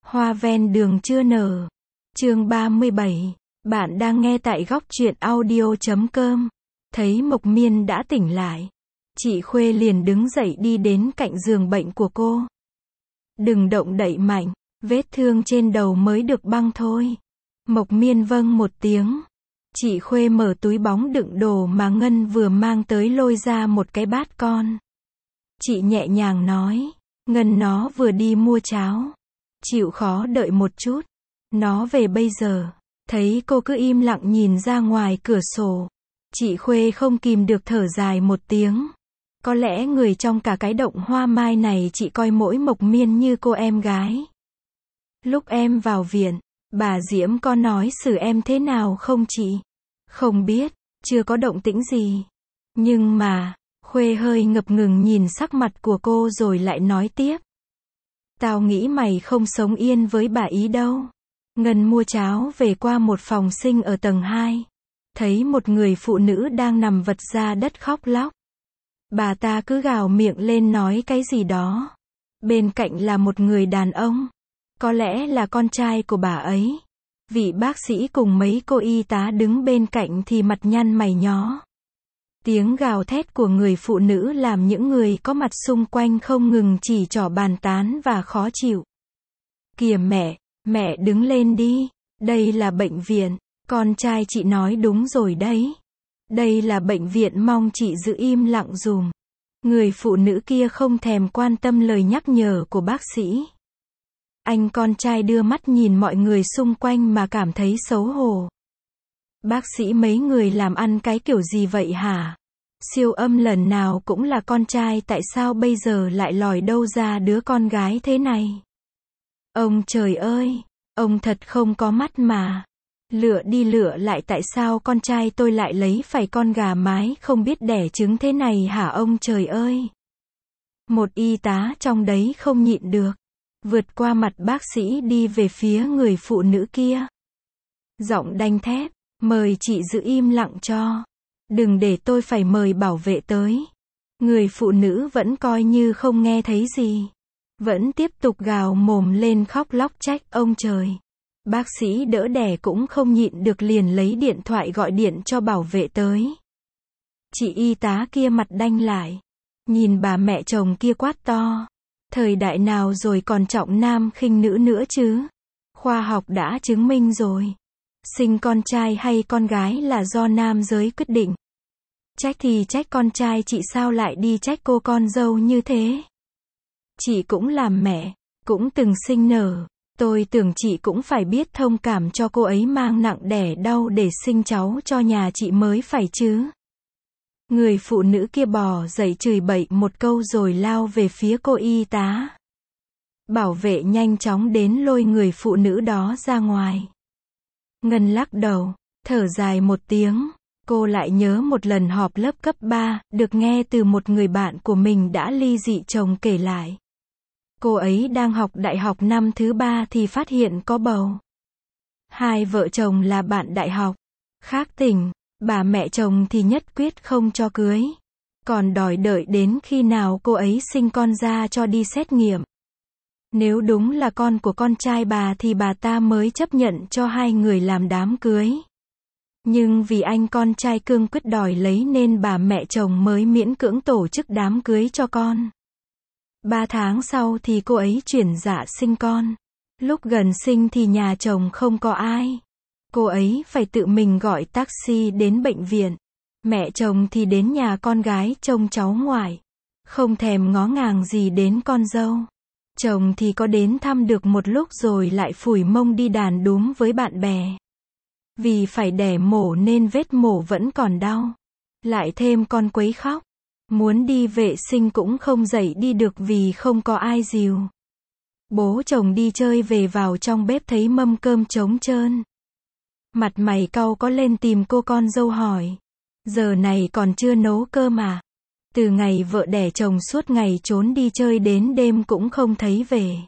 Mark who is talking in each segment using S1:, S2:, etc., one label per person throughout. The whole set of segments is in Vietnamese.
S1: Hoa ven đường chưa nở. Chương 37. Bạn đang nghe tại góc truyện audio.com. Thấy Mộc Miên đã tỉnh lại, chị Khuê liền đứng dậy đi đến cạnh giường bệnh của cô. Đừng động đậy mạnh, vết thương trên đầu mới được băng thôi. Mộc Miên vâng một tiếng. Chị Khuê mở túi bóng đựng đồ mà Ngân vừa mang tới lôi ra một cái bát con. Chị nhẹ nhàng nói, Ngân nó vừa đi mua cháo. Chịu khó đợi một chút. Nó về bây giờ. Thấy cô cứ im lặng nhìn ra ngoài cửa sổ. Chị Khuê không kìm được thở dài một tiếng. Có lẽ người trong cả cái động hoa mai này chị coi mỗi Mộc Miên như cô em gái. Lúc em vào viện, bà Diễm có nói xử em thế nào không chị? Không biết, chưa có động tĩnh gì. Nhưng mà, Khuê hơi ngập ngừng nhìn sắc mặt của cô rồi lại nói tiếp. Tao nghĩ mày không sống yên với bà ý đâu. Ngân mua cháo về qua một phòng sinh ở tầng 2. Thấy một người phụ nữ đang nằm vật ra đất khóc lóc. Bà ta cứ gào miệng lên nói cái gì đó. Bên cạnh là một người đàn ông. Có lẽ là con trai của bà ấy. Vị bác sĩ cùng mấy cô y tá đứng bên cạnh thì mặt nhăn mày nhó. Tiếng gào thét của người phụ nữ làm những người có mặt xung quanh không ngừng chỉ trỏ bàn tán và khó chịu. Kìa mẹ đứng lên đi. Đây là bệnh viện. Con trai chị nói đúng rồi đấy. Đây là bệnh viện, mong chị giữ im lặng dùm. Người phụ nữ kia không thèm quan tâm lời nhắc nhở của bác sĩ. Anh con trai đưa mắt nhìn mọi người xung quanh mà cảm thấy xấu hổ. Bác sĩ mấy người làm ăn cái kiểu gì vậy hả? Siêu âm lần nào cũng là con trai, tại sao bây giờ lại lòi đâu ra đứa con gái thế này? Ông trời ơi, ông thật không có mắt mà. Lựa đi lựa lại, tại sao con trai tôi lại lấy phải con gà mái không biết đẻ trứng thế này hả ông trời ơi? Một y tá trong đấy không nhịn được. Vượt qua mặt bác sĩ đi về phía người phụ nữ kia. Giọng đanh thép, mời chị giữ im lặng cho. Đừng để tôi phải mời bảo vệ tới. Người phụ nữ vẫn coi như không nghe thấy gì. Vẫn tiếp tục gào mồm lên khóc lóc trách ông trời. Bác sĩ đỡ đẻ cũng không nhịn được liền lấy điện thoại gọi điện cho bảo vệ tới. Chị y tá kia mặt đanh lại. Nhìn bà mẹ chồng kia quát to. Thời đại nào rồi còn trọng nam khinh nữ nữa chứ? Khoa học đã chứng minh rồi. Sinh con trai hay con gái là do nam giới quyết định. Trách thì trách con trai chị, sao lại đi trách cô con dâu như thế? Chị cũng làm mẹ, cũng từng sinh nở. Tôi tưởng chị cũng phải biết thông cảm cho cô ấy mang nặng đẻ đau để sinh cháu cho nhà chị mới phải chứ. Người phụ nữ kia bò dậy chửi bậy một câu rồi lao về phía cô y tá. Bảo vệ nhanh chóng đến lôi người phụ nữ đó ra ngoài. Ngân lắc đầu, thở dài một tiếng. Cô lại nhớ một lần họp lớp cấp 3, được nghe từ một người bạn của mình đã ly dị chồng kể lại. Cô ấy đang học đại học năm thứ 3 thì phát hiện có bầu. Hai vợ chồng là bạn đại học, khác tỉnh, bà mẹ chồng thì nhất quyết không cho cưới. Còn đòi đợi đến khi nào cô ấy sinh con ra cho đi xét nghiệm. Nếu đúng là con của con trai bà thì bà ta mới chấp nhận cho hai người làm đám cưới. Nhưng vì anh con trai cương quyết đòi lấy nên bà mẹ chồng mới miễn cưỡng tổ chức đám cưới cho con. 3 tháng sau thì cô ấy chuyển dạ sinh con. Lúc gần sinh thì nhà chồng không có ai. Cô ấy phải tự mình gọi taxi đến bệnh viện. Mẹ chồng thì đến nhà con gái trông cháu ngoại. Không thèm ngó ngàng gì đến con dâu. Chồng thì có đến thăm được một lúc rồi lại phủi mông đi đàn đúm với bạn bè. Vì phải đẻ mổ nên vết mổ vẫn còn đau. Lại thêm con quấy khóc. Muốn đi vệ sinh cũng không dậy đi được vì không có ai dìu. Bố chồng đi chơi về vào trong bếp thấy mâm cơm trống trơn. Mặt mày cau có lên tìm cô con dâu hỏi. Giờ này còn chưa nấu cơm à? Từ ngày vợ đẻ chồng suốt ngày trốn đi chơi đến đêm cũng không thấy về.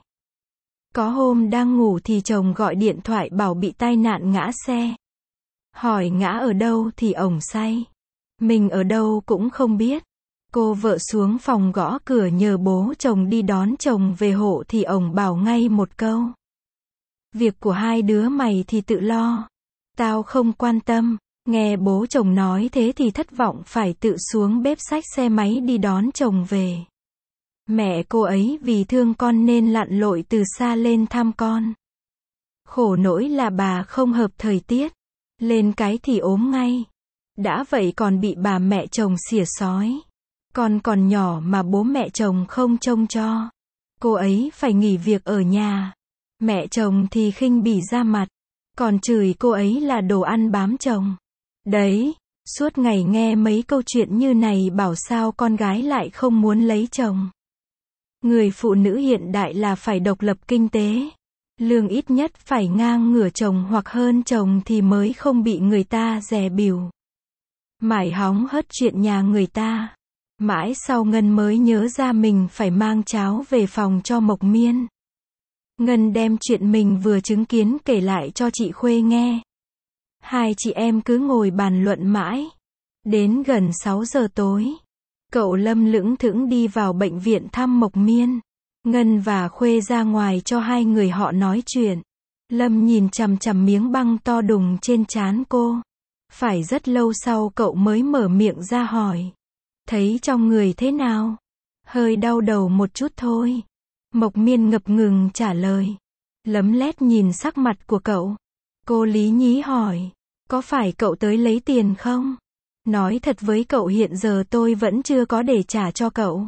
S1: Có hôm đang ngủ thì chồng gọi điện thoại bảo bị tai nạn ngã xe. Hỏi ngã ở đâu thì ổng say. Mình ở đâu cũng không biết. Cô vợ xuống phòng gõ cửa nhờ bố chồng đi đón chồng về hộ thì ổng bảo ngay một câu. Việc của hai đứa mày thì tự lo. Tao không quan tâm. Nghe bố chồng nói thế thì thất vọng phải tự xuống bếp xách xe máy đi đón chồng về. Mẹ cô ấy vì thương con nên lặn lội từ xa lên thăm con. Khổ nỗi là bà không hợp thời tiết. Lên cái thì ốm ngay. Đã vậy còn bị bà mẹ chồng xỉa xói. Con còn nhỏ mà bố mẹ chồng không trông cho. Cô ấy phải nghỉ việc ở nhà. Mẹ chồng thì khinh bỉ ra mặt. Còn chửi cô ấy là đồ ăn bám chồng. Đấy, suốt ngày nghe mấy câu chuyện như này bảo sao con gái lại không muốn lấy chồng. Người phụ nữ hiện đại là phải độc lập kinh tế. Lương ít nhất phải ngang ngửa chồng hoặc hơn chồng thì mới không bị người ta dè bỉu. Mải hóng hớt chuyện nhà người ta. Mãi sau Ngân mới nhớ ra mình phải mang cháo về phòng cho Mộc Miên. Ngân đem chuyện mình vừa chứng kiến kể lại cho chị Khuê nghe. Hai chị em cứ ngồi bàn luận mãi. Đến gần 6 giờ tối, cậu Lâm lững thững đi vào bệnh viện thăm Mộc Miên. Ngân và Khuê ra ngoài cho hai người họ nói chuyện. Lâm nhìn chằm chằm miếng băng to đùng trên trán cô. Phải rất lâu sau cậu mới mở miệng ra hỏi. Thấy trong người thế nào? Hơi đau đầu một chút thôi. Mộc Miên ngập ngừng trả lời. Lấm lét nhìn sắc mặt của cậu. Cô lý nhí hỏi. Có phải cậu tới lấy tiền không? Nói thật với cậu hiện giờ tôi vẫn chưa có để trả cho cậu.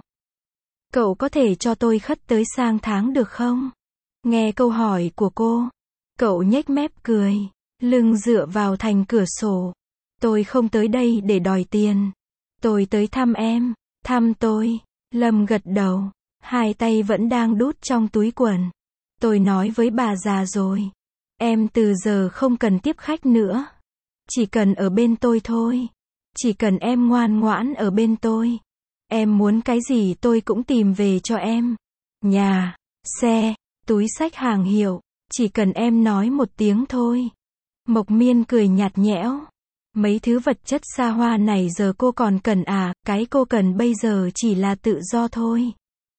S1: Cậu có thể cho tôi khất tới sang tháng được không? Nghe câu hỏi của cô, cậu nhếch mép cười, lưng dựa vào thành cửa sổ. Tôi không tới đây để đòi tiền. Tôi tới thăm em. Thăm tôi. Lâm gật đầu, hai tay vẫn đang đút trong túi quần. Tôi nói với bà già rồi. Em từ giờ không cần tiếp khách nữa. Chỉ cần ở bên tôi thôi. Chỉ cần em ngoan ngoãn ở bên tôi. Em muốn cái gì tôi cũng tìm về cho em. Nhà, xe, túi xách hàng hiệu. Chỉ cần em nói một tiếng thôi. Mộc Miên cười nhạt nhẽo. Mấy thứ vật chất xa hoa này giờ cô còn cần à, cái cô cần bây giờ chỉ là tự do thôi.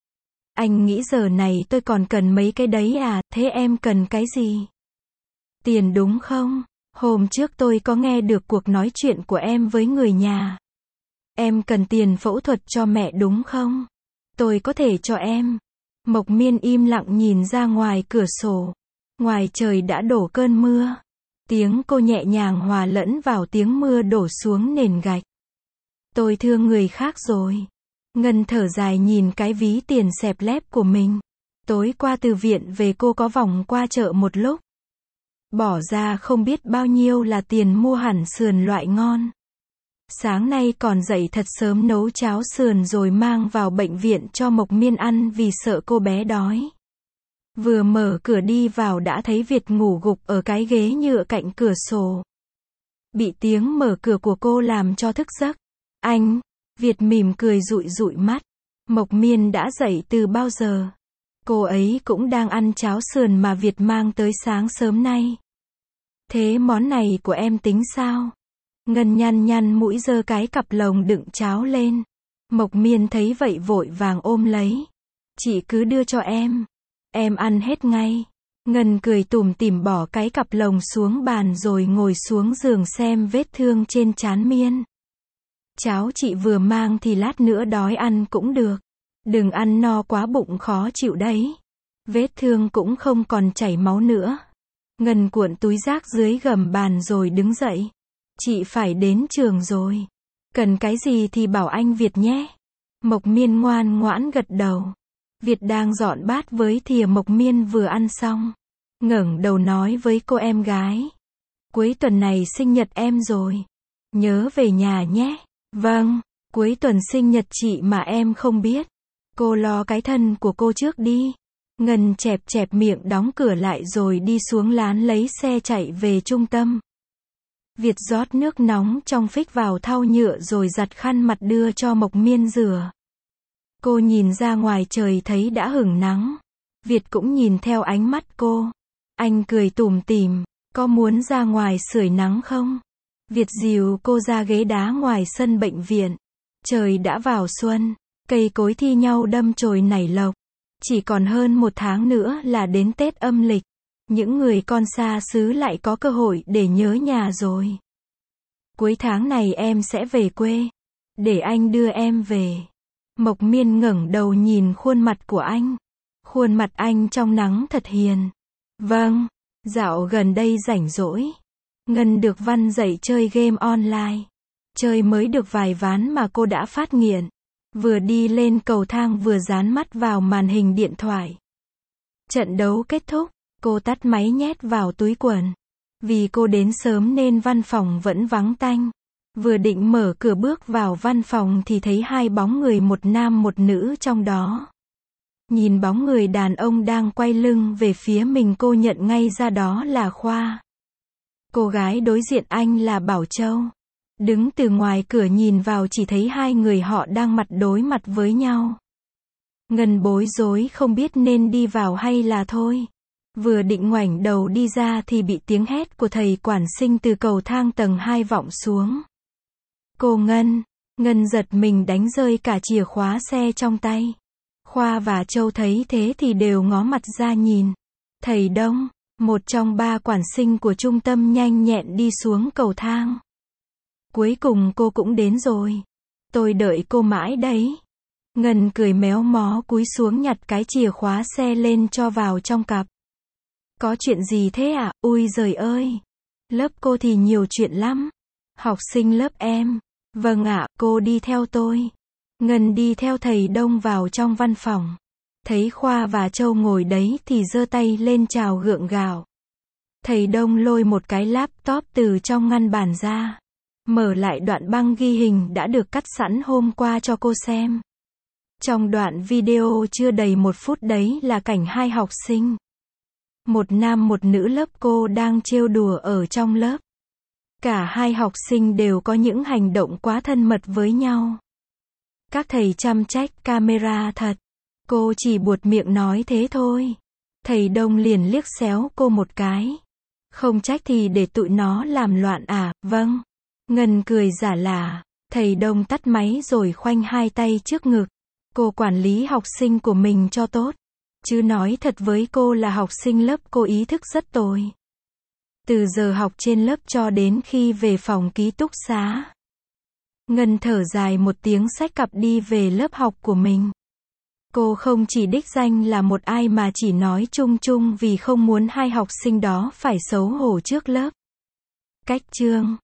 S1: Anh nghĩ giờ này tôi còn cần mấy cái đấy à, thế em cần cái gì? Tiền đúng không? Hôm trước tôi có nghe được cuộc nói chuyện của em với người nhà. Em cần tiền phẫu thuật cho mẹ đúng không? Tôi có thể cho em. Mộc Miên im lặng nhìn ra ngoài cửa sổ. Ngoài trời đã đổ cơn mưa. Tiếng cô nhẹ nhàng hòa lẫn vào tiếng mưa đổ xuống nền gạch. Tôi thương người khác rồi. Ngân thở dài nhìn cái ví tiền xẹp lép của mình. Tối qua từ viện về cô có vòng qua chợ một lúc. Bỏ ra không biết bao nhiêu là tiền mua hẳn sườn loại ngon. Sáng nay còn dậy thật sớm nấu cháo sườn rồi mang vào bệnh viện cho Mộc Miên ăn vì sợ cô bé đói. Vừa mở cửa đi vào đã thấy Việt ngủ gục ở cái ghế nhựa cạnh cửa sổ. Bị tiếng mở cửa của cô làm cho thức giấc. Anh, Việt mỉm cười dụi dụi mắt. Mộc Miên đã dậy từ bao giờ? Cô ấy cũng đang ăn cháo sườn mà Việt mang tới sáng sớm nay. Thế món này của em tính sao? Ngân nhăn nhăn mũi giơ cái cặp lồng đựng cháo lên. Mộc Miên thấy vậy vội vàng ôm lấy. Chị cứ đưa cho em. Em ăn hết ngay. Ngân cười tủm tỉm bỏ cái cặp lồng xuống bàn rồi ngồi xuống giường xem vết thương trên trán Miên. Cháo chị vừa mang thì lát nữa đói ăn cũng được. Đừng ăn no quá bụng khó chịu đấy. Vết thương cũng không còn chảy máu nữa. Ngân cuộn túi rác dưới gầm bàn rồi đứng dậy. Chị phải đến trường rồi. Cần cái gì thì bảo anh Việt nhé. Mộc Miên ngoan ngoãn gật đầu. Việt đang dọn bát với thìa Mộc Miên vừa ăn xong. Ngẩng đầu nói với cô em gái. Cuối tuần này sinh nhật em rồi. Nhớ về nhà nhé. Vâng, cuối tuần sinh nhật chị mà em không biết. Cô lo cái thân của cô trước đi. Ngân chẹp chẹp miệng đóng cửa lại rồi đi xuống lán lấy xe chạy về trung tâm. Việt rót nước nóng trong phích vào thau nhựa rồi giặt khăn mặt đưa cho Mộc Miên rửa. Cô nhìn ra ngoài trời thấy đã hửng nắng. Việt cũng nhìn theo ánh mắt cô. Anh cười tủm tỉm, có muốn ra ngoài sưởi nắng không? Việt dìu cô ra ghế đá ngoài sân bệnh viện. Trời đã vào xuân, cây cối thi nhau đâm chồi nảy lộc. Chỉ còn hơn 1 tháng nữa là đến Tết âm lịch. Những người con xa xứ lại có cơ hội để nhớ nhà rồi. Cuối tháng này em sẽ về quê. Để anh đưa em về. Mộc Miên ngẩng đầu nhìn khuôn mặt của anh. Khuôn mặt anh trong nắng thật hiền. Vâng, dạo gần đây rảnh rỗi. Ngân được Văn dạy chơi game online. Chơi mới được vài ván mà cô đã phát nghiện. Vừa đi lên cầu thang vừa dán mắt vào màn hình điện thoại. Trận đấu kết thúc, cô tắt máy nhét vào túi quần. Vì cô đến sớm nên văn phòng vẫn vắng tanh. Vừa định mở cửa bước vào văn phòng thì thấy hai bóng người, một nam một nữ trong đó. Nhìn bóng người đàn ông đang quay lưng về phía mình, cô nhận ngay ra đó là Khoa. Cô gái đối diện anh là Bảo Châu. Đứng từ ngoài cửa nhìn vào chỉ thấy hai người họ đang mặt đối mặt với nhau. Ngân bối rối không biết nên đi vào hay là thôi. Vừa định ngoảnh đầu đi ra thì bị tiếng hét của thầy quản sinh từ cầu thang tầng 2 vọng xuống. Cô Ngân. Ngân giật mình đánh rơi cả chìa khóa xe trong tay. Khoa và Châu thấy thế thì đều ngó mặt ra nhìn. Thầy Đông, một trong 3 quản sinh của trung tâm, nhanh nhẹn đi xuống cầu thang. Cuối cùng cô cũng đến rồi. Tôi đợi cô mãi đấy. Ngân cười méo mó cúi xuống nhặt cái chìa khóa xe lên cho vào trong cặp. Có chuyện gì thế à? Ui giời ơi. Lớp cô thì nhiều chuyện lắm. Học sinh lớp em. Vâng ạ, cô đi theo tôi. Ngân đi theo thầy Đông vào trong văn phòng. Thấy Khoa và Châu ngồi đấy thì giơ tay lên chào gượng gạo. Thầy Đông lôi một cái laptop từ trong ngăn bàn ra. Mở lại đoạn băng ghi hình đã được cắt sẵn hôm qua cho cô xem. Trong đoạn video chưa đầy 1 phút đấy là cảnh hai học sinh. Một nam một nữ lớp cô đang trêu đùa ở trong lớp. Cả hai học sinh đều có những hành động quá thân mật với nhau. Các thầy chăm trách camera thật. Cô chỉ buột miệng nói thế thôi. Thầy Đông liền liếc xéo cô một cái. Không trách thì để tụi nó làm loạn à? Vâng. Ngân cười giả lả. Thầy Đông tắt máy rồi khoanh hai tay trước ngực. Cô quản lý học sinh của mình cho tốt. Chứ nói thật với cô là học sinh lớp cô ý thức rất tồi. Từ giờ học trên lớp cho đến khi về phòng ký túc xá. Ngân thở dài một tiếng xách cặp đi về lớp học của mình. Cô không chỉ đích danh là một ai mà chỉ nói chung chung vì không muốn hai học sinh đó phải xấu hổ trước lớp. Cách chương